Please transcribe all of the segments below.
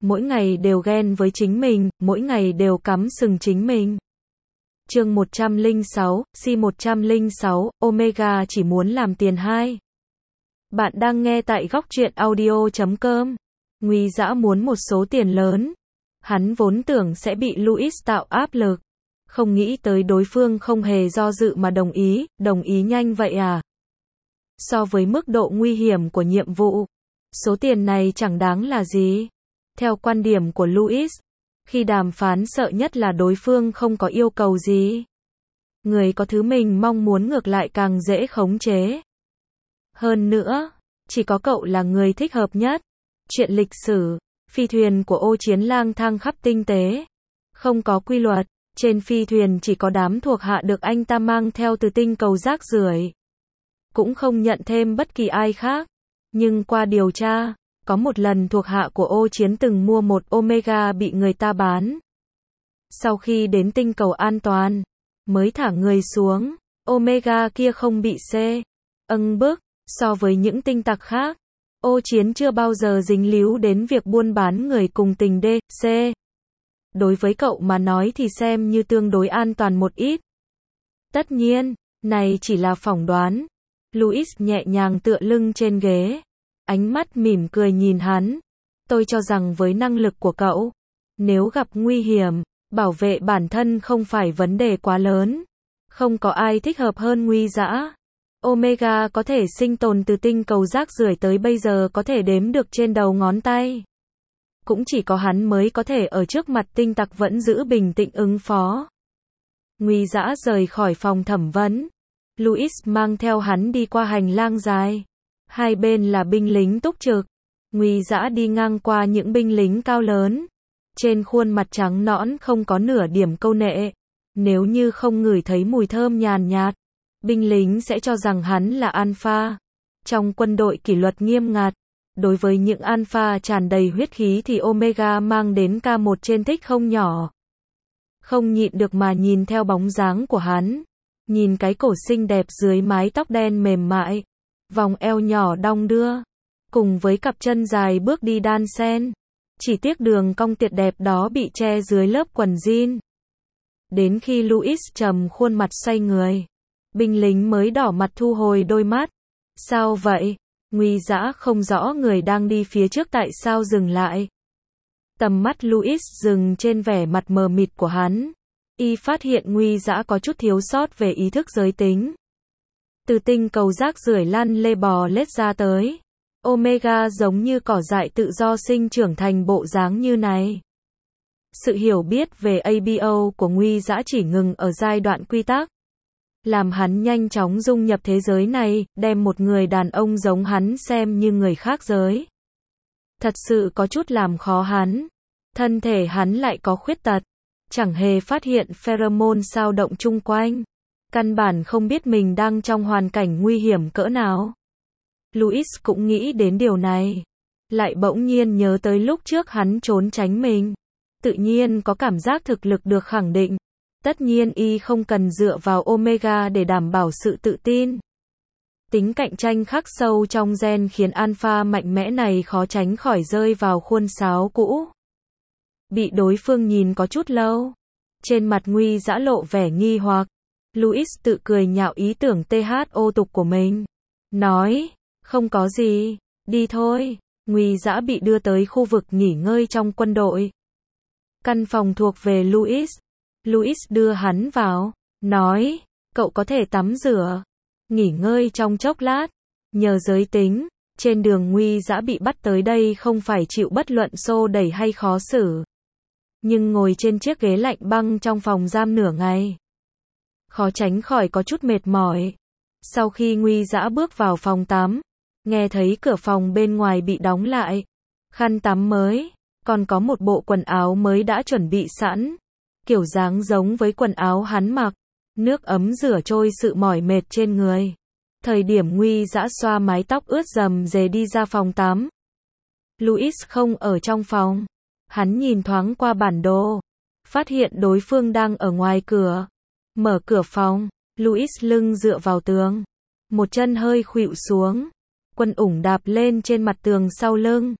mỗi ngày đều ghen với chính mình, mỗi ngày đều cắm sừng chính mình. Chương 106, C106, Omega chỉ muốn làm tiền 2. Bạn đang nghe tại góc truyện audio.com. Nguy Dã muốn một số tiền lớn. Hắn vốn tưởng sẽ bị Louis tạo áp lực. Không nghĩ tới đối phương không hề do dự mà đồng ý nhanh vậy à. So với mức độ nguy hiểm của nhiệm vụ, số tiền này chẳng đáng là gì. Theo quan điểm của Louis, khi đàm phán sợ nhất là đối phương không có yêu cầu gì. Người có thứ mình mong muốn ngược lại càng dễ khống chế. Hơn nữa, chỉ có cậu là người thích hợp nhất. Chuyện lịch sử, phi thuyền của Ô Chiến lang thang khắp tinh tế. Không có quy luật, trên phi thuyền chỉ có đám thuộc hạ được anh ta mang theo từ tinh cầu rác rưởi. Cũng không nhận thêm bất kỳ ai khác. Nhưng qua điều tra, có một lần thuộc hạ của Ô Chiến từng mua một Omega bị người ta bán. Sau khi đến tinh cầu an toàn, mới thả người xuống, Omega kia không bị bức. So với những tinh tặc khác, Ô Chiến chưa bao giờ dính líu đến việc buôn bán người cùng tình DC. Đối với cậu mà nói thì xem như tương đối an toàn một ít. Tất nhiên, này chỉ là phỏng đoán. Louis nhẹ nhàng tựa lưng trên ghế, ánh mắt mỉm cười nhìn hắn. Tôi cho rằng với năng lực của cậu, nếu gặp nguy hiểm, bảo vệ bản thân không phải vấn đề quá lớn. Không có ai thích hợp hơn Nguy Dã. Omega có thể sinh tồn từ tinh cầu rác rưởi tới bây giờ có thể đếm được trên đầu ngón tay. Cũng chỉ có hắn mới có thể ở trước mặt tinh tặc vẫn giữ bình tĩnh ứng phó. Nguy Dã rời khỏi phòng thẩm vấn. Louis mang theo hắn đi qua hành lang dài. Hai bên là binh lính túc trực. Nguy Dã đi ngang qua những binh lính cao lớn. Trên khuôn mặt trắng nõn không có nửa điểm câu nệ. Nếu như không ngửi thấy mùi thơm nhàn nhạt, binh lính sẽ cho rằng hắn là alpha. Trong quân đội kỷ luật nghiêm ngặt, đối với những alpha tràn đầy huyết khí thì Omega mang đến K1 trên thích không nhỏ. Không nhịn được mà nhìn theo bóng dáng của hắn. Nhìn cái cổ xinh đẹp dưới mái tóc đen mềm mại. Vòng eo nhỏ đong đưa. Cùng với cặp chân dài bước đi đan xen. Chỉ tiếc đường cong tuyệt đẹp đó bị che dưới lớp quần jean. Đến khi Louis trầm khuôn mặt xoay người, binh lính mới đỏ mặt thu hồi đôi mắt. Sao vậy? Nguy Dã không rõ người đang đi phía trước tại sao dừng lại. Tầm mắt Louis dừng trên vẻ mặt mờ mịt của hắn. Y phát hiện Nguy Dã có chút thiếu sót về ý thức giới tính. Từ tinh cầu rác rưởi lăn lê bò lết ra tới. Omega giống như cỏ dại tự do sinh trưởng thành bộ dáng như này. Sự hiểu biết về ABO của Nguy Dã chỉ ngừng ở giai đoạn quy tắc. Làm hắn nhanh chóng dung nhập thế giới này, đem một người đàn ông giống hắn xem như người khác giới. Thật sự có chút làm khó hắn. Thân thể hắn lại có khuyết tật. Chẳng hề phát hiện pheromone sao động chung quanh. Căn bản không biết mình đang trong hoàn cảnh nguy hiểm cỡ nào. Louis cũng nghĩ đến điều này. Lại bỗng nhiên nhớ tới lúc trước hắn trốn tránh mình. Tự nhiên có cảm giác thực lực được khẳng định. Tất nhiên y không cần dựa vào Omega để đảm bảo sự tự tin. Tính cạnh tranh khắc sâu trong gen khiến alpha mạnh mẽ này khó tránh khỏi rơi vào khuôn sáo cũ. Bị đối phương nhìn có chút lâu. Trên mặt Nguy Dã lộ vẻ nghi hoặc. Louis tự cười nhạo ý tưởng THO tục của mình. Nói, không có gì, đi thôi. Nguy Dã bị đưa tới khu vực nghỉ ngơi trong quân đội. Căn phòng thuộc về Louis. Louis đưa hắn vào, nói, cậu có thể tắm rửa, nghỉ ngơi trong chốc lát. Nhờ giới tính, trên đường Nguy Dã bị bắt tới đây không phải chịu bất luận xô đẩy hay khó xử. Nhưng ngồi trên chiếc ghế lạnh băng trong phòng giam nửa ngày, khó tránh khỏi có chút mệt mỏi. Sau khi Nguy Dã bước vào phòng tắm, nghe thấy cửa phòng bên ngoài bị đóng lại, khăn tắm mới, còn có một bộ quần áo mới đã chuẩn bị sẵn. Kiểu dáng giống với quần áo hắn mặc, nước ấm rửa trôi sự mỏi mệt trên người. Thời điểm Nguy Dã xoa mái tóc ướt rầm rề đi ra phòng tắm. Louis không ở trong phòng. Hắn nhìn thoáng qua bản đồ, phát hiện đối phương đang ở ngoài cửa. Mở cửa phòng, Louis lưng dựa vào tường, một chân hơi khuỵu xuống, quần ủng đạp lên trên mặt tường sau lưng.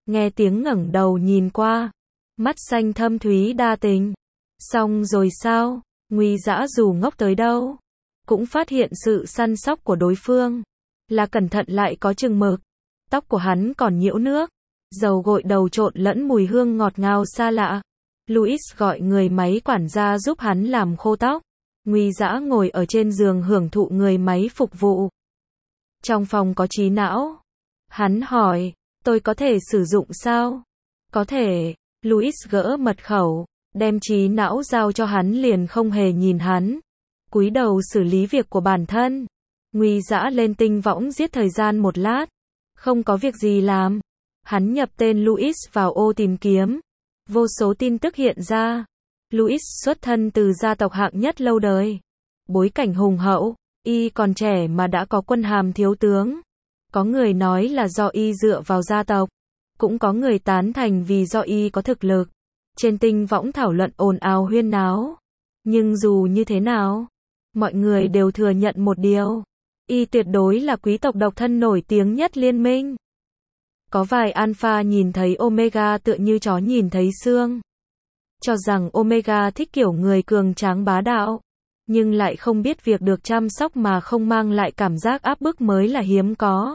nghe tiếng ngẩng đầu nhìn qua, mắt xanh thâm thúy đa tình. Xong rồi sao? Nguy Dã dù ngốc tới đâu, cũng phát hiện sự săn sóc của đối phương, là cẩn thận lại có chừng mực. Tóc của hắn còn nhiễu nước, dầu gội đầu trộn lẫn mùi hương ngọt ngào xa lạ. Louis gọi người máy quản gia giúp hắn làm khô tóc. Nguy Dã ngồi ở trên giường hưởng thụ người máy phục vụ. Trong phòng có trí não. Hắn hỏi, tôi có thể sử dụng sao? Có thể. Louis gỡ mật khẩu, đem trí não giao cho hắn liền không hề nhìn hắn. Cúi đầu xử lý việc của bản thân. Nguy Dã lên tinh võng giết thời gian một lát. Không có việc gì làm. Hắn nhập tên Louis vào ô tìm kiếm. Vô số tin tức hiện ra. Louis xuất thân từ gia tộc hạng nhất lâu đời. Bối cảnh hùng hậu, y còn trẻ mà đã có quân hàm thiếu tướng. Có người nói là do y dựa vào gia tộc. Cũng có người tán thành vì do y có thực lực. Trên tinh võng thảo luận ồn ào huyên náo. Nhưng dù như thế nào, mọi người đều thừa nhận một điều. Y tuyệt đối là quý tộc độc thân nổi tiếng nhất liên minh. Có vài alpha nhìn thấy Omega tựa như chó nhìn thấy xương. Cho rằng Omega thích kiểu người cường tráng bá đạo. Nhưng lại không biết việc được chăm sóc mà không mang lại cảm giác áp bức mới là hiếm có.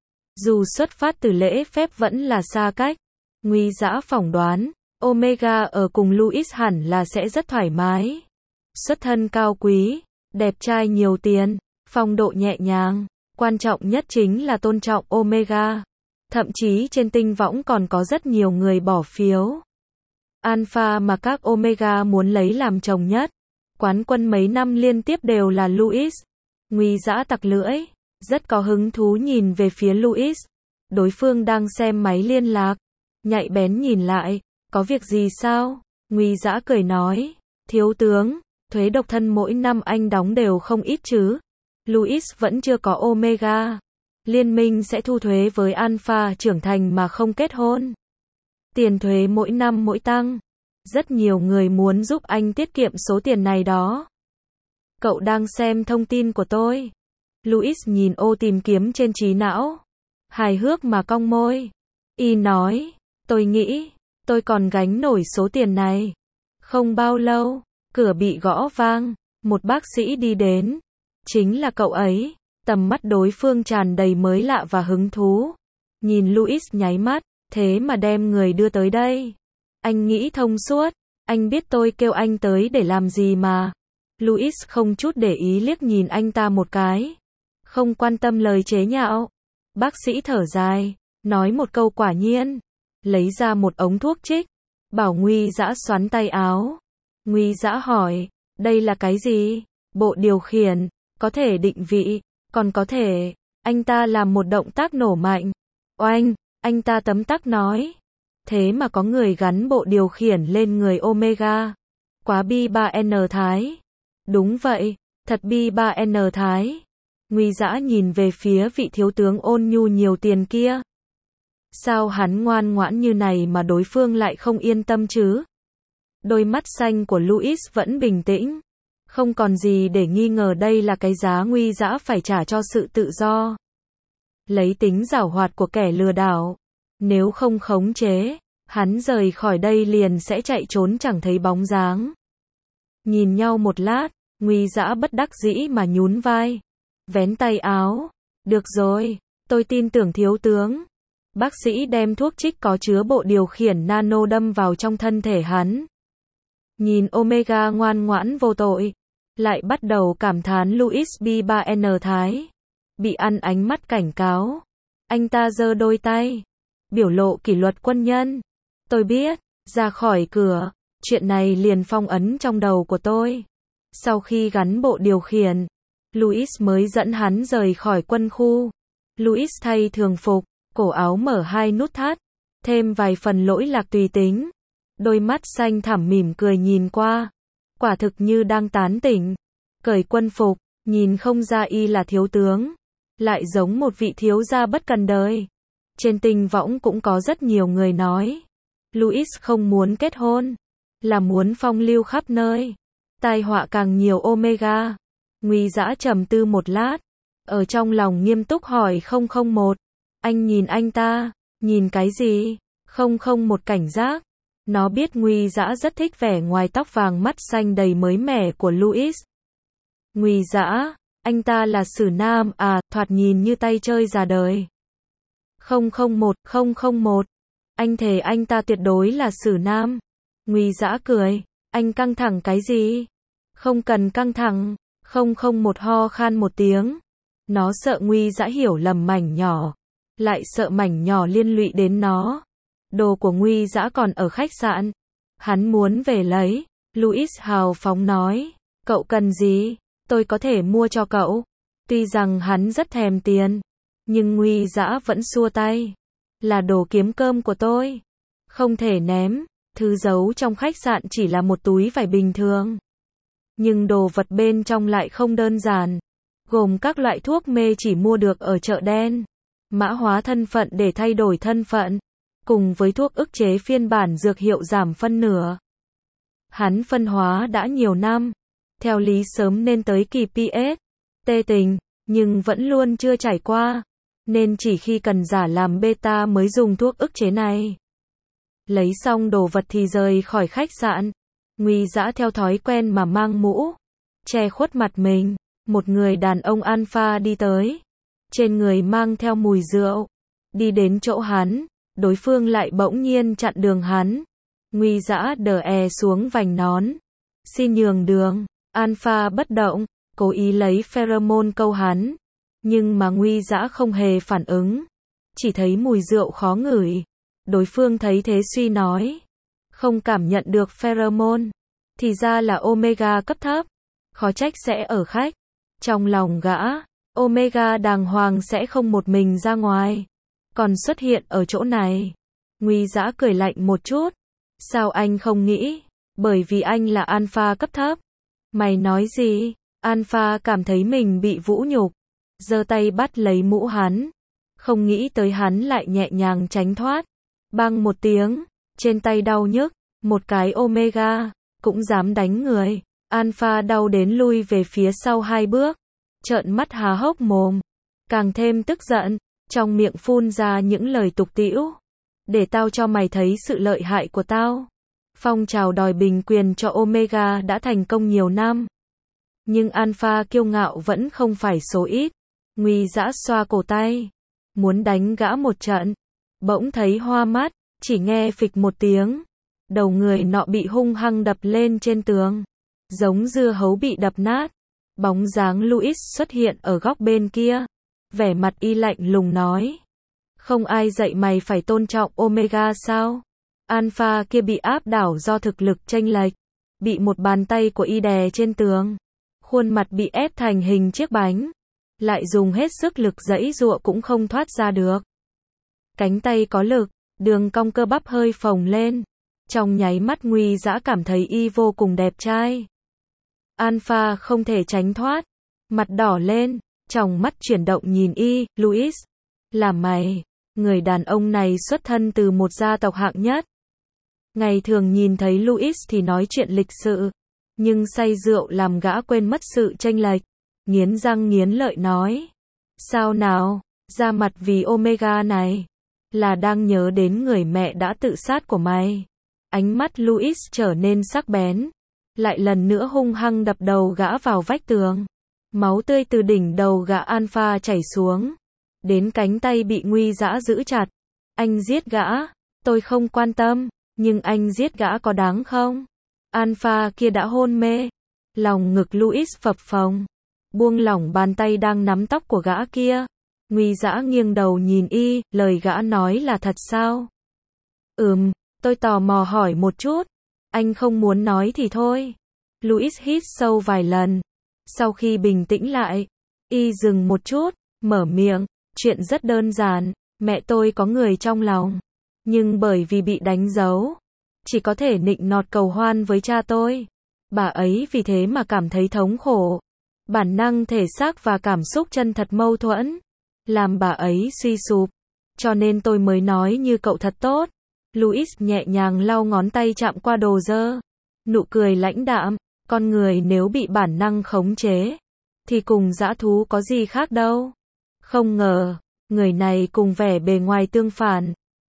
Dù xuất phát từ lễ phép vẫn là xa cách. Nguy Dã phỏng đoán, Omega ở cùng Louis hẳn là sẽ rất thoải mái. Xuất thân cao quý, đẹp trai nhiều tiền, phong độ nhẹ nhàng. Quan trọng nhất chính là tôn trọng Omega. Thậm chí trên tinh võng còn có rất nhiều người bỏ phiếu. Alpha mà các Omega muốn lấy làm chồng nhất. Quán quân mấy năm liên tiếp đều là Louis. Nguy Dã tặc lưỡi, rất có hứng thú nhìn về phía Louis. Đối phương đang xem máy liên lạc. Nhạy bén nhìn lại, có việc gì sao? Nguy Dã cười nói, thiếu tướng, thuế độc thân mỗi năm anh đóng đều không ít chứ. Louis vẫn chưa có Omega. Liên minh sẽ thu thuế với Alpha trưởng thành mà không kết hôn. Tiền thuế mỗi năm mỗi tăng. Rất nhiều người muốn giúp anh tiết kiệm số tiền này đó. Cậu đang xem thông tin của tôi. Louis nhìn ô tìm kiếm trên trí não. Hài hước mà cong môi. Y nói, tôi nghĩ, tôi còn gánh nổi số tiền này. Không bao lâu, cửa bị gõ vang. Một bác sĩ đi đến. Chính là cậu ấy. Tầm mắt đối phương tràn đầy mới lạ và hứng thú. Nhìn Louis nháy mắt, thế mà đem người đưa tới đây. Anh nghĩ thông suốt, anh biết tôi kêu anh tới để làm gì mà. Louis không chút để ý liếc nhìn anh ta một cái. Không quan tâm lời chế nhạo. Bác sĩ thở dài, nói một câu quả nhiên. Lấy ra một ống thuốc trích. Bảo Nguy Dã xoắn tay áo. Nguy Dã hỏi, đây là cái gì? Bộ điều khiển, có thể định vị. Còn có thể, anh ta làm một động tác nổ mạnh. Oanh, anh ta tấm tắc nói. Thế mà có người gắn bộ điều khiển lên người Omega. Quá bi 3N Thái. Đúng vậy, thật bi 3N Thái. Nguy Dã nhìn về phía vị thiếu tướng ôn nhu nhiều tiền kia. Sao hắn ngoan ngoãn như này mà đối phương lại không yên tâm chứ? Đôi mắt xanh của Louis vẫn bình tĩnh. Không còn gì để nghi ngờ đây là cái giá Nguy Dã phải trả cho sự tự do. Lấy tính giảo hoạt của kẻ lừa đảo. Nếu không khống chế, hắn rời khỏi đây liền sẽ chạy trốn chẳng thấy bóng dáng. Nhìn nhau một lát, Nguy Dã bất đắc dĩ mà nhún vai. Vén tay áo. Được rồi, tôi tin tưởng thiếu tướng. Bác sĩ đem thuốc trích có chứa bộ điều khiển nano đâm vào trong thân thể hắn. Nhìn Omega ngoan ngoãn vô tội. Lại bắt đầu cảm thán Louis B3N Thái. Bị ăn ánh mắt cảnh cáo. Anh ta giơ đôi tay. Biểu lộ kỷ luật quân nhân. Tôi biết, ra khỏi cửa. Chuyện này liền phong ấn trong đầu của tôi. Sau khi gắn bộ điều khiển, Louis mới dẫn hắn rời khỏi quân khu. Louis thay thường phục, cổ áo mở 2 nút thắt. Thêm vài phần lỗi lạc tùy tính. Đôi mắt xanh thẳm mỉm cười nhìn qua. Quả thực như đang tán tỉnh. Cởi quân phục, nhìn không ra y là thiếu tướng. Lại giống một vị thiếu gia bất cần đời. Trên tinh võng cũng có rất nhiều người nói. Louis không muốn kết hôn. Là muốn phong lưu khắp nơi. Tai họa càng nhiều Omega. Nguy Dã trầm tư một lát. Ở trong lòng nghiêm túc hỏi 001. Anh nhìn anh ta. Nhìn cái gì? 001 cảnh giác. Nó biết Nguy Dã rất thích vẻ ngoài tóc vàng mắt xanh đầy mới mẻ của Louis. Nguy Dã, anh ta là sử nam à, thoạt nhìn như tay chơi già đời. 001, anh thề anh ta tuyệt đối là sử nam. Nguy Dã cười, anh căng thẳng cái gì? Không cần căng thẳng. 001 ho khan một tiếng. Nó sợ Nguy Dã hiểu lầm mảnh nhỏ, lại sợ mảnh nhỏ liên lụy đến nó. Đồ của Nguy Dã còn ở khách sạn. Hắn muốn về lấy. Louis hào phóng nói, cậu cần gì? Tôi có thể mua cho cậu. Tuy rằng hắn rất thèm tiền, nhưng Nguy Dã vẫn xua tay. Là đồ kiếm cơm của tôi. Không thể ném. Thứ giấu trong khách sạn chỉ là một túi vải bình thường. Nhưng đồ vật bên trong lại không đơn giản. Gồm các loại thuốc mê chỉ mua được ở chợ đen. Mã hóa thân phận để thay đổi thân phận. Cùng với thuốc ức chế phiên bản dược hiệu giảm phân nửa. Hắn phân hóa đã nhiều năm. Theo lý sớm nên tới kỳ PS. Tê tình, nhưng vẫn luôn chưa trải qua. Nên chỉ khi cần giả làm beta mới dùng thuốc ức chế này. Lấy xong đồ vật thì rời khỏi khách sạn. Nguy Dã theo thói quen mà mang mũ, che khuất mặt mình. Một người đàn ông alpha đi tới. Trên người mang theo mùi rượu. Đi đến chỗ hắn. Đối phương lại bỗng nhiên chặn đường hắn. Nguy Dã đè xuống vành nón. Xin nhường đường. Alpha bất động, cố ý lấy pheromone câu hắn. Nhưng mà Nguy Dã không hề phản ứng. Chỉ thấy mùi rượu khó ngửi. Đối phương thấy thế suy nói. Không cảm nhận được pheromone. Thì ra là Omega cấp thấp. Khó trách sẽ ở khách. Trong lòng gã, Omega đàng hoàng sẽ không một mình ra ngoài. Còn xuất hiện ở chỗ này. Nguy Dã cười lạnh một chút. Sao anh không nghĩ? Bởi vì anh là alpha cấp thấp. Mày nói gì? Alpha cảm thấy mình bị vũ nhục. Giơ tay bắt lấy mũ hắn. Không nghĩ tới hắn lại nhẹ nhàng tránh thoát. Bang một tiếng. Trên tay đau nhức. Một cái Omega. Cũng dám đánh người. Alpha đau đến lui về phía sau 2 bước. Trợn mắt há hốc mồm. Càng thêm tức giận. Trong miệng phun ra những lời tục tĩu. Để tao cho mày thấy sự lợi hại của tao. Phong trào đòi bình quyền cho Omega đã thành công nhiều năm. Nhưng Alpha kiêu ngạo vẫn không phải số ít. Nguy Dã xoa cổ tay. Muốn đánh gã một trận. Bỗng thấy hoa mắt. Chỉ nghe phịch một tiếng. Đầu người nọ bị hung hăng đập lên trên tường. Giống dưa hấu bị đập nát. Bóng dáng Louis xuất hiện ở góc bên kia. Vẻ mặt y lạnh lùng nói. Không ai dạy mày phải tôn trọng Omega sao? Alpha kia bị áp đảo do thực lực chênh lệch. Bị một bàn tay của y đè trên tường. Khuôn mặt bị ép thành hình chiếc bánh. Lại dùng hết sức lực giãy giụa cũng không thoát ra được. Cánh tay có lực, đường cong cơ bắp hơi phồng lên. Trong nháy mắt Nguy Dã cảm thấy y vô cùng đẹp trai. Alpha không thể tránh thoát. Mặt đỏ lên, tròng mắt chuyển động nhìn y. Louis, là mày. Người đàn ông này xuất thân từ một gia tộc hạng nhất. Ngày thường nhìn thấy Louis thì nói chuyện lịch sự. Nhưng say rượu làm gã quên mất sự chênh lệch. Nghiến răng nghiến lợi nói. Sao nào, ra mặt vì Omega này. Là đang nhớ đến người mẹ đã tự sát của mày. Ánh mắt Louis trở nên sắc bén. Lại lần nữa hung hăng đập đầu gã vào vách tường. Máu tươi từ đỉnh đầu gã Alpha chảy xuống. Đến cánh tay bị Nguy Dã giữ chặt. Anh giết gã. Tôi không quan tâm. Nhưng anh giết gã có đáng không? Alpha kia đã hôn mê. Lòng ngực Louis phập phồng. Buông lỏng bàn tay đang nắm tóc của gã kia. Nguy Dã nghiêng đầu nhìn y. Lời gã nói là thật sao? Tôi tò mò hỏi một chút. Anh không muốn nói thì thôi. Louis hít sâu vài lần. Sau khi bình tĩnh lại, y dừng một chút, mở miệng. Chuyện rất đơn giản. Mẹ tôi có người trong lòng. Nhưng bởi vì bị đánh dấu, chỉ có thể nịnh nọt cầu hoan với cha tôi. Bà ấy vì thế mà cảm thấy thống khổ. Bản năng thể xác và cảm xúc chân thật mâu thuẫn. Làm bà ấy suy sụp. Cho nên tôi mới nói như cậu thật tốt. Louis nhẹ nhàng lau ngón tay chạm qua đồ dơ. Nụ cười lãnh đạm. Con người nếu bị bản năng khống chế, thì cùng dã thú có gì khác đâu. Không ngờ, người này cùng vẻ bề ngoài tương phản.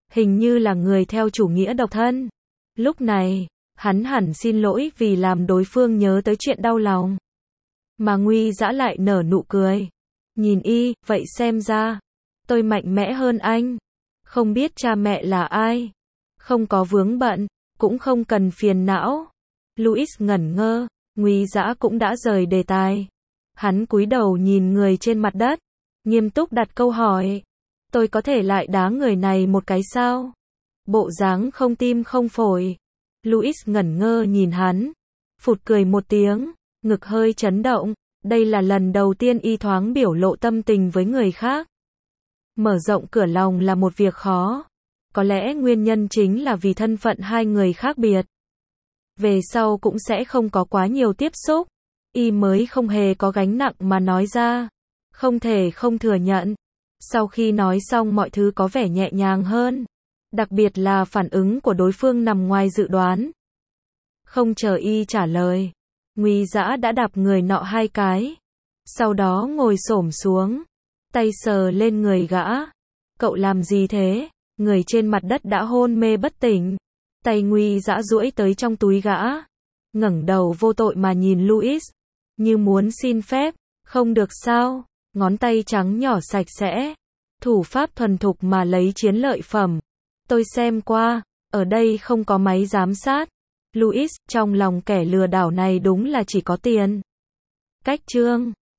hình như là người theo chủ nghĩa độc thân. Lúc này, hắn hẳn xin lỗi vì làm đối phương nhớ tới chuyện đau lòng. Mà Nguy Dã lại nở nụ cười. Nhìn y, vậy xem ra, tôi mạnh mẽ hơn anh. Không biết cha mẹ là ai. Không có vướng bận, cũng không cần phiền não. Louis ngẩn ngơ, Nguy Dã cũng đã rời đề tài. Hắn cúi đầu nhìn người trên mặt đất, nghiêm túc đặt câu hỏi. Tôi có thể lại đá người này một cái sao? Bộ dáng không tim không phổi. Louis ngẩn ngơ nhìn hắn, phụt cười một tiếng, ngực hơi chấn động. Đây là lần đầu tiên y thoáng biểu lộ tâm tình với người khác. Mở rộng cửa lòng là một việc khó. Có lẽ nguyên nhân chính là vì thân phận hai người khác biệt. Về sau cũng sẽ không có quá nhiều tiếp xúc. Y mới không hề có gánh nặng mà nói ra. Không thể không thừa nhận. Sau khi nói xong mọi thứ có vẻ nhẹ nhàng hơn. Đặc biệt là phản ứng của đối phương nằm ngoài dự đoán. Không chờ y trả lời, Nguy Dã đã đạp người nọ 2 cái. Sau đó ngồi xổm xuống, tay sờ lên người gã. Cậu làm gì thế? Người trên mặt đất đã hôn mê bất tỉnh. Tay Nguy Dã duỗi tới trong túi gã. Ngẩng đầu vô tội mà nhìn Louis, như muốn xin phép. Không được sao? Ngón tay trắng nhỏ sạch sẽ. Thủ pháp thuần thục mà lấy chiến lợi phẩm. Tôi xem qua, ở đây không có máy giám sát. Louis, trong lòng kẻ lừa đảo này đúng là chỉ có tiền. Cách chương